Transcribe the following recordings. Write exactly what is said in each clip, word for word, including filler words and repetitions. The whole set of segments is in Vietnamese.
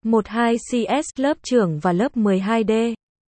mười hai C S lớp trưởng và lớp mười hai D.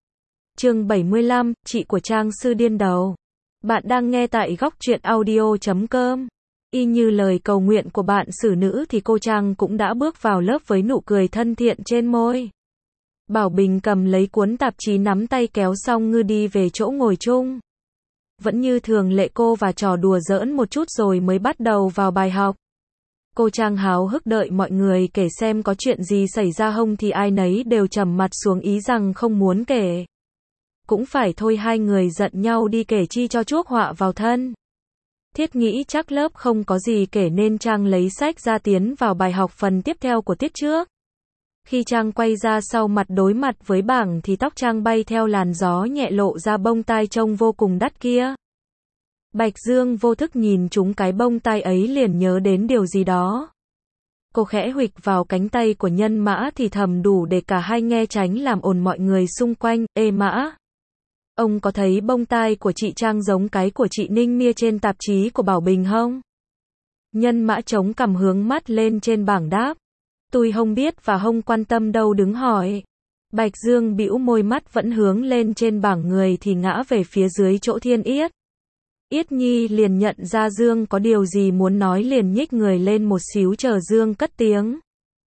Chương bảy mươi lăm, chị của Trang sư điên đầu. Bạn đang nghe tại góc truyện audio chấm com. Y như lời cầu nguyện của bạn xử nữ thì cô Trang cũng đã bước vào lớp với nụ cười thân thiện trên môi. Bảo Bình cầm lấy cuốn tạp chí nắm tay kéo xong ngư đi về chỗ ngồi chung. Vẫn như thường lệ cô và trò đùa giỡn một chút rồi mới bắt đầu vào bài học. Cô Trang háo hức đợi mọi người kể xem có chuyện gì xảy ra không thì ai nấy đều trầm mặt xuống ý rằng không muốn kể. Cũng phải thôi, hai người giận nhau đi kể chi cho chuốc họa vào thân. Thiết nghĩ chắc lớp không có gì kể nên Trang lấy sách ra tiến vào bài học phần tiếp theo của tiết trước. Khi Trang quay ra sau mặt đối mặt với bảng thì tóc Trang bay theo làn gió nhẹ lộ ra bông tai trông vô cùng đắt kia. Bạch Dương vô thức nhìn trúng cái bông tai ấy liền nhớ đến điều gì đó. Cô khẽ huỵch vào cánh tay của Nhân Mã thì thầm đủ để cả hai nghe, tránh làm ồn mọi người xung quanh. Ê Mã, ông có thấy bông tai của chị Trang giống cái của chị Ninh Mia trên tạp chí của Bảo Bình không? Nhân Mã chống cằm hướng mắt lên trên bảng đáp. Tôi không biết và không quan tâm đâu, đứng hỏi. Bạch Dương bĩu môi, mắt vẫn hướng lên trên bảng, người thì ngã về phía dưới chỗ Thiên Yết. Yết Nhi liền nhận ra Dương có điều gì muốn nói liền nhích người lên một xíu chờ Dương cất tiếng.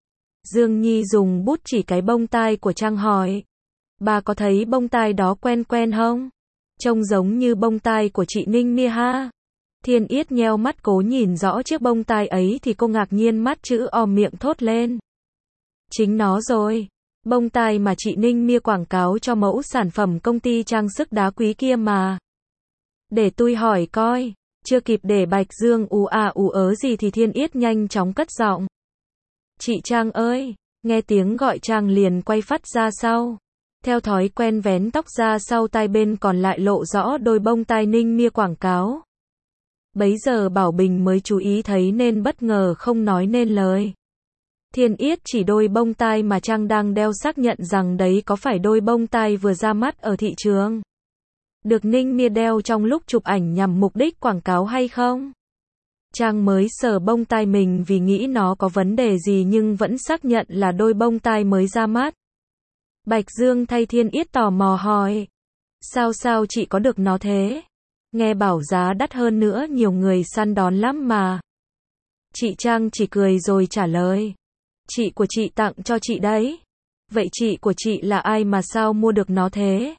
Dương Nhi dùng bút chỉ cái bông tai của Trang hỏi. Bà có thấy bông tai đó quen quen không? Trông giống như bông tai của chị Ninh Mia ha. Thiên Yết nheo mắt cố nhìn rõ chiếc bông tai ấy thì cô ngạc nhiên mắt chữ O miệng thốt lên. Chính nó rồi. Bông tai mà chị Ninh Mia quảng cáo cho mẫu sản phẩm công ty trang sức đá quý kia mà. Để tôi hỏi coi. Chưa kịp để Bạch Dương ù à ù ớ gì thì Thiên Yết nhanh chóng cất giọng. Chị Trang ơi. Nghe tiếng gọi Trang liền quay phắt ra sau. Theo thói quen vén tóc ra sau tai bên còn lại lộ rõ đôi bông tai Ninh Mia quảng cáo. Bấy giờ Bảo Bình mới chú ý thấy nên bất ngờ không nói nên lời. Thiên Yết chỉ đôi bông tai mà Trang đang đeo xác nhận rằng đấy có phải đôi bông tai vừa ra mắt ở thị trường. Được Ninh Mia đeo trong lúc chụp ảnh nhằm mục đích quảng cáo hay không? Trang mới sờ bông tai mình vì nghĩ nó có vấn đề gì nhưng vẫn xác nhận là đôi bông tai mới ra mắt. Bạch Dương thay Thiên Yết tò mò hỏi. Sao sao chị có được nó thế? Nghe bảo giá đắt hơn nữa, nhiều người săn đón lắm mà. Chị Trang chỉ cười rồi trả lời. Chị của chị tặng cho chị đấy. Vậy chị của chị là ai mà sao mua được nó thế?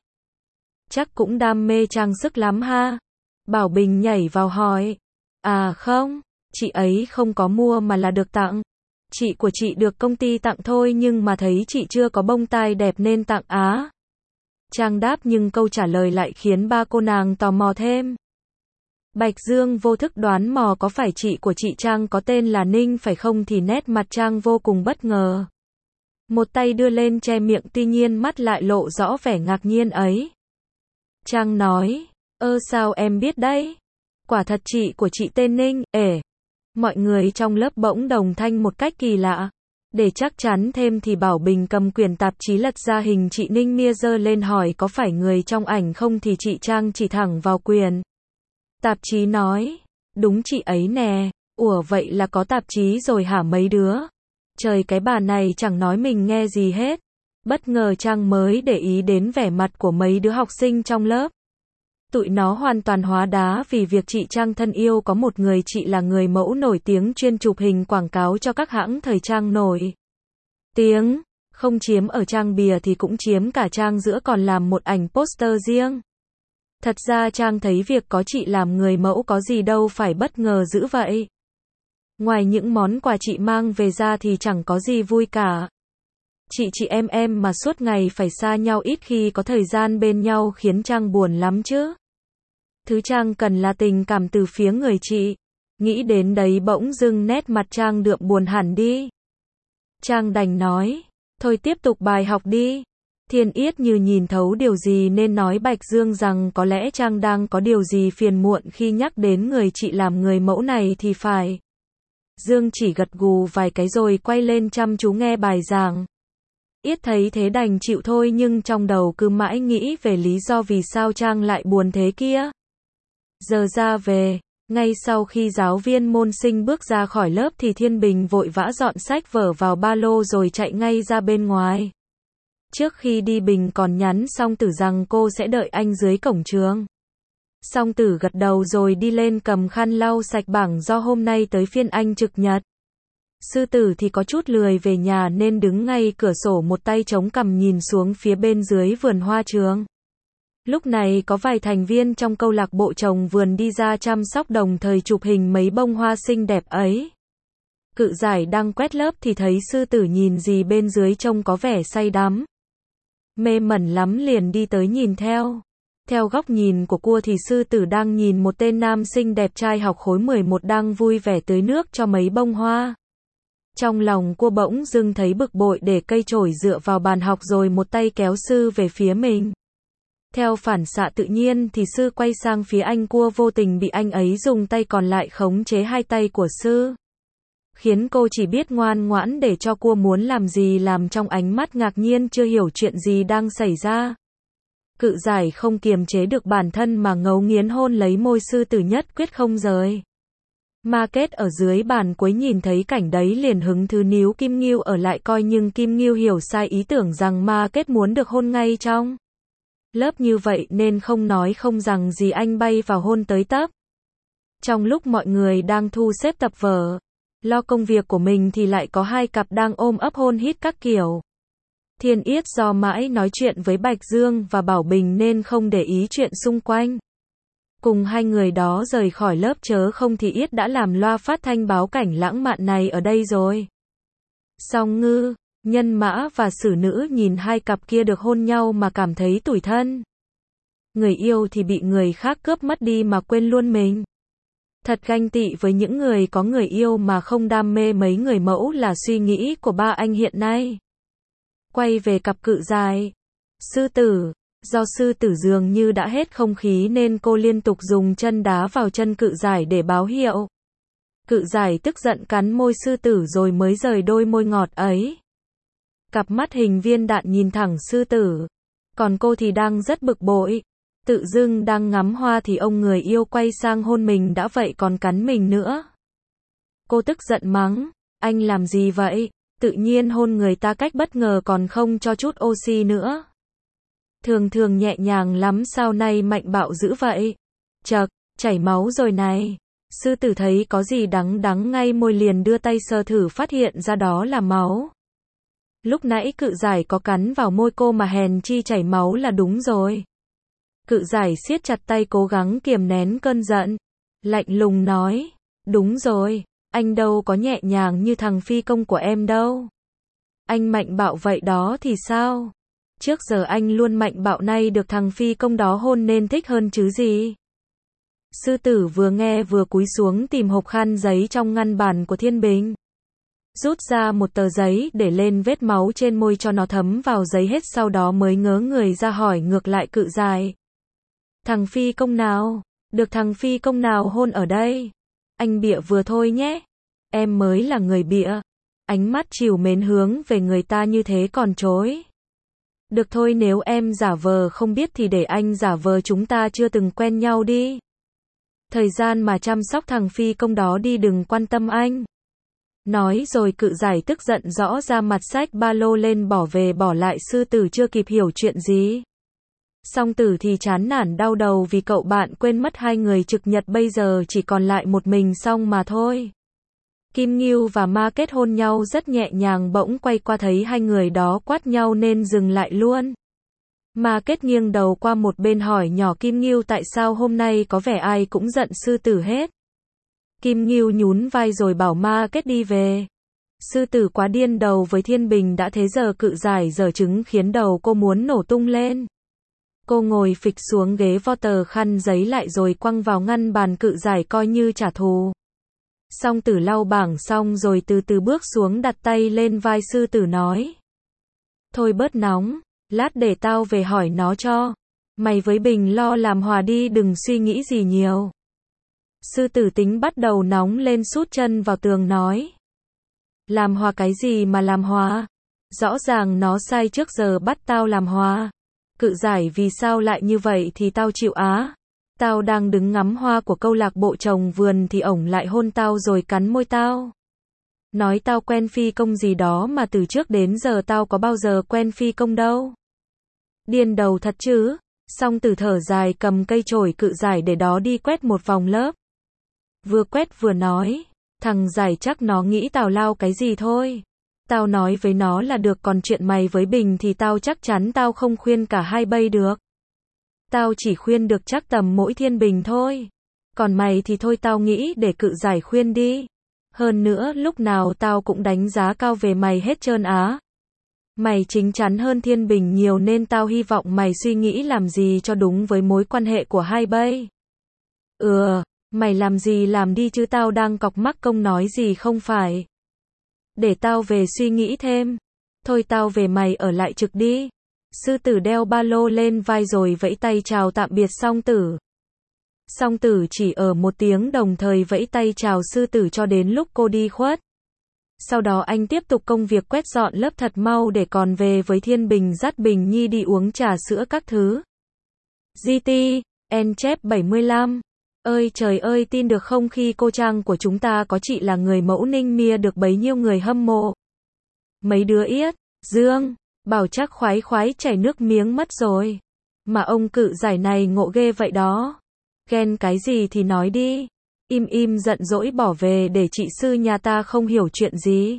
Chắc cũng đam mê trang sức lắm ha. Bảo Bình nhảy vào hỏi. À không, chị ấy không có mua mà là được tặng. Chị của chị được công ty tặng thôi nhưng mà thấy chị chưa có bông tai đẹp nên tặng á. Trang đáp nhưng câu trả lời lại khiến ba cô nàng tò mò thêm. Bạch Dương vô thức đoán mò có phải chị của chị Trang có tên là Ninh phải không thì nét mặt Trang vô cùng bất ngờ. Một tay đưa lên che miệng tuy nhiên mắt lại lộ rõ vẻ ngạc nhiên ấy. Trang nói, ơ sao em biết đấy? Quả thật chị của chị tên Ninh, ể. Mọi người trong lớp bỗng đồng thanh một cách kỳ lạ. Để chắc chắn thêm thì Bảo Bình cầm quyển tạp chí lật ra hình chị Ninh Mia giơ lên hỏi có phải người trong ảnh không thì chị Trang chỉ thẳng vào quyển. Tạp chí nói, đúng chị ấy nè. Ủa vậy là có tạp chí rồi hả mấy đứa? Trời, cái bà này chẳng nói mình nghe gì hết. Bất ngờ Trang mới để ý đến vẻ mặt của mấy đứa học sinh trong lớp. Tụi nó hoàn toàn hóa đá vì việc chị Trang thân yêu có một người chị là người mẫu nổi tiếng chuyên chụp hình quảng cáo cho các hãng thời trang nổi tiếng, không chiếm ở trang bìa thì cũng chiếm cả trang giữa còn làm một ảnh poster riêng. Thật ra Trang thấy việc có chị làm người mẫu có gì đâu phải bất ngờ dữ vậy. Ngoài những món quà chị mang về ra thì chẳng có gì vui cả. Chị chị em em mà suốt ngày phải xa nhau ít khi có thời gian bên nhau khiến Trang buồn lắm chứ. Thứ Trang cần là tình cảm từ phía người chị. Nghĩ đến đấy bỗng dưng nét mặt Trang đượm buồn hẳn đi. Trang đành nói, thôi tiếp tục bài học đi. Thiên Yết như nhìn thấu điều gì nên nói Bạch Dương rằng có lẽ Trang đang có điều gì phiền muộn khi nhắc đến người chị làm người mẫu này thì phải. Dương chỉ gật gù vài cái rồi quay lên chăm chú nghe bài giảng. Yết thấy thế đành chịu thôi nhưng trong đầu cứ mãi nghĩ về lý do vì sao Trang lại buồn thế kia. Giờ ra về, Ngay sau khi giáo viên môn sinh bước ra khỏi lớp thì Thiên Bình vội vã dọn sách vở vào ba lô rồi chạy ngay ra bên ngoài. Trước khi đi Bình còn nhắn Song Tử rằng cô sẽ đợi anh dưới cổng trường. Song Tử gật đầu rồi đi lên cầm khăn lau sạch bảng do hôm nay tới phiên anh trực nhật. Sư Tử thì có chút lười về nhà nên đứng ngay cửa sổ một tay chống cằm nhìn xuống phía bên dưới vườn hoa trường. Lúc này có vài thành viên trong câu lạc bộ trồng vườn đi ra chăm sóc đồng thời chụp hình mấy bông hoa xinh đẹp ấy. Cự Giải đang quét lớp thì thấy Sư Tử nhìn gì bên dưới trông có vẻ say đắm. Mê mẩn lắm liền đi tới nhìn theo. Theo góc nhìn của cua thì Sư Tử đang nhìn một tên nam sinh đẹp trai học khối mười một đang vui vẻ tưới nước cho mấy bông hoa. Trong lòng cua bỗng dưng thấy bực bội để cây chổi dựa vào bàn học rồi một tay kéo Sư về phía mình. Theo phản xạ tự nhiên thì Sư quay sang phía anh, cua vô tình bị anh ấy dùng tay còn lại khống chế hai tay của Sư. Khiến cô chỉ biết ngoan ngoãn để cho cua muốn làm gì làm, trong ánh mắt ngạc nhiên chưa hiểu chuyện gì đang xảy ra. Cự Giải không kiềm chế được bản thân mà ngấu nghiến hôn lấy môi Sư Tử nhất quyết không rời. Ma Kết ở dưới bàn cuối nhìn thấy cảnh đấy liền hứng thú níu Kim Ngưu ở lại coi, nhưng Kim Ngưu hiểu sai ý tưởng rằng Ma Kết muốn được hôn ngay trong lớp như vậy nên không nói không rằng gì anh bay vào hôn tới tấp. Trong lúc mọi người đang thu xếp tập vở, lo công việc của mình thì lại có hai cặp đang ôm ấp hôn hít các kiểu. Thiên Yết do mãi nói chuyện với Bạch Dương và Bảo Bình nên không để ý chuyện xung quanh. Cùng hai người đó rời khỏi lớp chớ không thì Yết đã làm loa phát thanh báo cảnh lãng mạn này ở đây rồi. Song Ngư, Nhân Mã và Sử Nữ nhìn hai cặp kia được hôn nhau mà cảm thấy tủi thân. Người yêu thì bị người khác cướp mất đi mà quên luôn mình. Thật ganh tị với những người có người yêu mà không đam mê mấy người mẫu là suy nghĩ của ba anh hiện nay. Quay về cặp Cự Giải. Sư Tử. Do Sư Tử dường như đã hết không khí nên cô liên tục dùng chân đá vào chân Cự Giải để báo hiệu. Cự Giải tức giận cắn môi Sư Tử rồi mới rời đôi môi ngọt ấy. Cặp mắt hình viên đạn nhìn thẳng Sư Tử. Còn cô thì đang rất bực bội. Tự dưng đang ngắm hoa thì ông người yêu quay sang hôn mình đã vậy còn cắn mình nữa. Cô tức giận mắng, anh làm gì vậy? Tự nhiên hôn người ta cách bất ngờ còn không cho chút oxy nữa. Thường thường nhẹ nhàng lắm sao nay mạnh bạo dữ vậy? Chậc, chảy máu rồi này. Sư Tử thấy có gì đắng đắng ngay môi liền đưa tay sờ thử phát hiện ra đó là máu. Lúc nãy Cự Giải có cắn vào môi cô mà hèn chi chảy máu là đúng rồi. Cự Giải siết chặt tay cố gắng kiềm nén cơn giận. Lạnh lùng nói, đúng rồi, anh đâu có nhẹ nhàng như thằng phi công của em đâu. Anh mạnh bạo vậy đó thì sao? Trước giờ anh luôn mạnh bạo, nay được thằng phi công đó hôn nên thích hơn chứ gì. Sư Tử vừa nghe vừa cúi xuống tìm hộp khăn giấy trong ngăn bàn của Thiên Bình. Rút ra một tờ giấy để lên vết máu trên môi cho nó thấm vào giấy hết, sau đó mới ngớ người ra hỏi ngược lại Cự Giải. Thằng phi công nào? Được thằng phi công nào hôn ở đây? Anh bịa vừa thôi nhé. Em mới là người bịa. Ánh mắt trìu mến hướng về người ta như thế còn chối. Được thôi, nếu em giả vờ không biết thì để anh giả vờ chúng ta chưa từng quen nhau đi. Thời gian mà chăm sóc thằng phi công đó đi, đừng quan tâm anh. Nói rồi Cự Giải tức giận rõ ra mặt xách ba lô lên bỏ về, bỏ lại Sư Tử chưa kịp hiểu chuyện gì. Song Tử thì chán nản đau đầu vì cậu bạn quên mất hai người trực nhật bây giờ chỉ còn lại một mình Song mà thôi. Kim Ngưu và Ma Kết hôn nhau rất nhẹ nhàng, bỗng quay qua thấy hai người đó quát nhau nên dừng lại luôn. Ma Kết nghiêng đầu qua một bên hỏi nhỏ Kim Ngưu tại sao hôm nay có vẻ ai cũng giận Sư Tử hết. Kim Ngưu nhún vai rồi bảo Ma Kết đi về. Sư Tử quá điên đầu với Thiên Bình đã thế giờ Cự Giải giở trứng khiến đầu cô muốn nổ tung lên. Cô ngồi phịch xuống ghế vo tờ khăn giấy lại rồi quăng vào ngăn bàn Cự Giải coi như trả thù. Song Tử lau bảng xong rồi từ từ bước xuống đặt tay lên vai Sư Tử nói. Thôi bớt nóng, lát để tao về hỏi nó cho. Mày với Bình lo làm hòa đi, đừng suy nghĩ gì nhiều. Sư Tử tính bắt đầu nóng lên, sút chân vào tường nói. Làm hòa cái gì mà làm hòa? Rõ ràng nó sai trước giờ bắt tao làm hòa. Cự Giải vì sao lại như vậy thì tao chịu á. Tao đang đứng ngắm hoa của câu lạc bộ trồng vườn thì ổng lại hôn tao rồi cắn môi tao. Nói tao quen phi công gì đó mà từ trước đến giờ tao có bao giờ quen phi công đâu. Điên đầu thật chứ. Song Tử thở dài cầm cây chổi cự giải để đó đi quét một vòng lớp. Vừa quét vừa nói, thằng giải chắc nó nghĩ tào lao cái gì thôi. Tao nói với nó là được, còn chuyện mày với Bình thì tao chắc chắn tao không khuyên cả hai bay được. Tao chỉ khuyên được chắc tầm mỗi Thiên Bình thôi. Còn mày thì thôi, tao nghĩ để cự giải khuyên đi. Hơn nữa lúc nào tao cũng đánh giá cao về mày hết trơn á. Mày chính chắn hơn Thiên Bình nhiều nên tao hy vọng mày suy nghĩ làm gì cho đúng với mối quan hệ của hai bay. Ừ, mày làm gì làm đi chứ tao đang cọc mắc công nói gì không phải. Để tao về suy nghĩ thêm. Thôi tao về, mày ở lại trực đi. Sư Tử đeo ba lô lên vai rồi vẫy tay chào tạm biệt Song Tử. Song Tử chỉ ở một tiếng đồng thời vẫy tay chào Sư Tử cho đến lúc cô đi khuất. Sau đó anh tiếp tục công việc quét dọn lớp thật mau để còn về với Thiên Bình dắt Bình Nhi đi uống trà sữa các thứ. giê tê, en chép bảy mươi lăm. Ơi trời ơi, tin được không, khi cô Trang của chúng ta có chị là người mẫu Ninh Mia được bấy nhiêu người hâm mộ. Mấy đứa Yết, Dương, Bảo chắc khoái khoái chảy nước miếng mất rồi. Mà ông cự giải này ngộ ghê vậy đó. Ghen cái gì thì nói đi. Im im giận dỗi bỏ về để chị sư nhà ta không hiểu chuyện gì.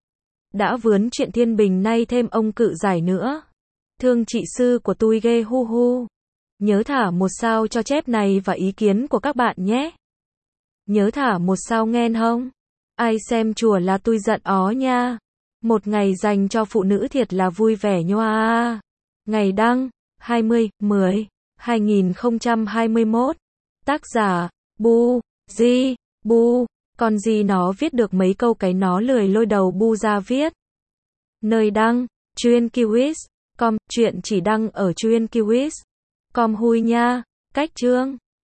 Đã vướng chuyện Thiên Bình nay thêm ông cự giải nữa. Thương chị sư của tôi ghê hu hu. Nhớ thả một sao cho chép này và ý kiến của các bạn nhé. Nhớ thả một sao nghe không? Ai xem chùa là tôi giận ó nha. Một ngày dành cho phụ nữ thiệt là vui vẻ nhoa. Ngày đăng hai mươi mười hai nghìn không trăm hai mươi mốt. Tác giả Bu Di Bu. Con gì nó viết được mấy câu cái nó lười lôi đầu Bu ra viết. Nơi đăng chuyên kiwis com. Chuyện chỉ đăng ở chuyên kiwis com hui nha. Cách chương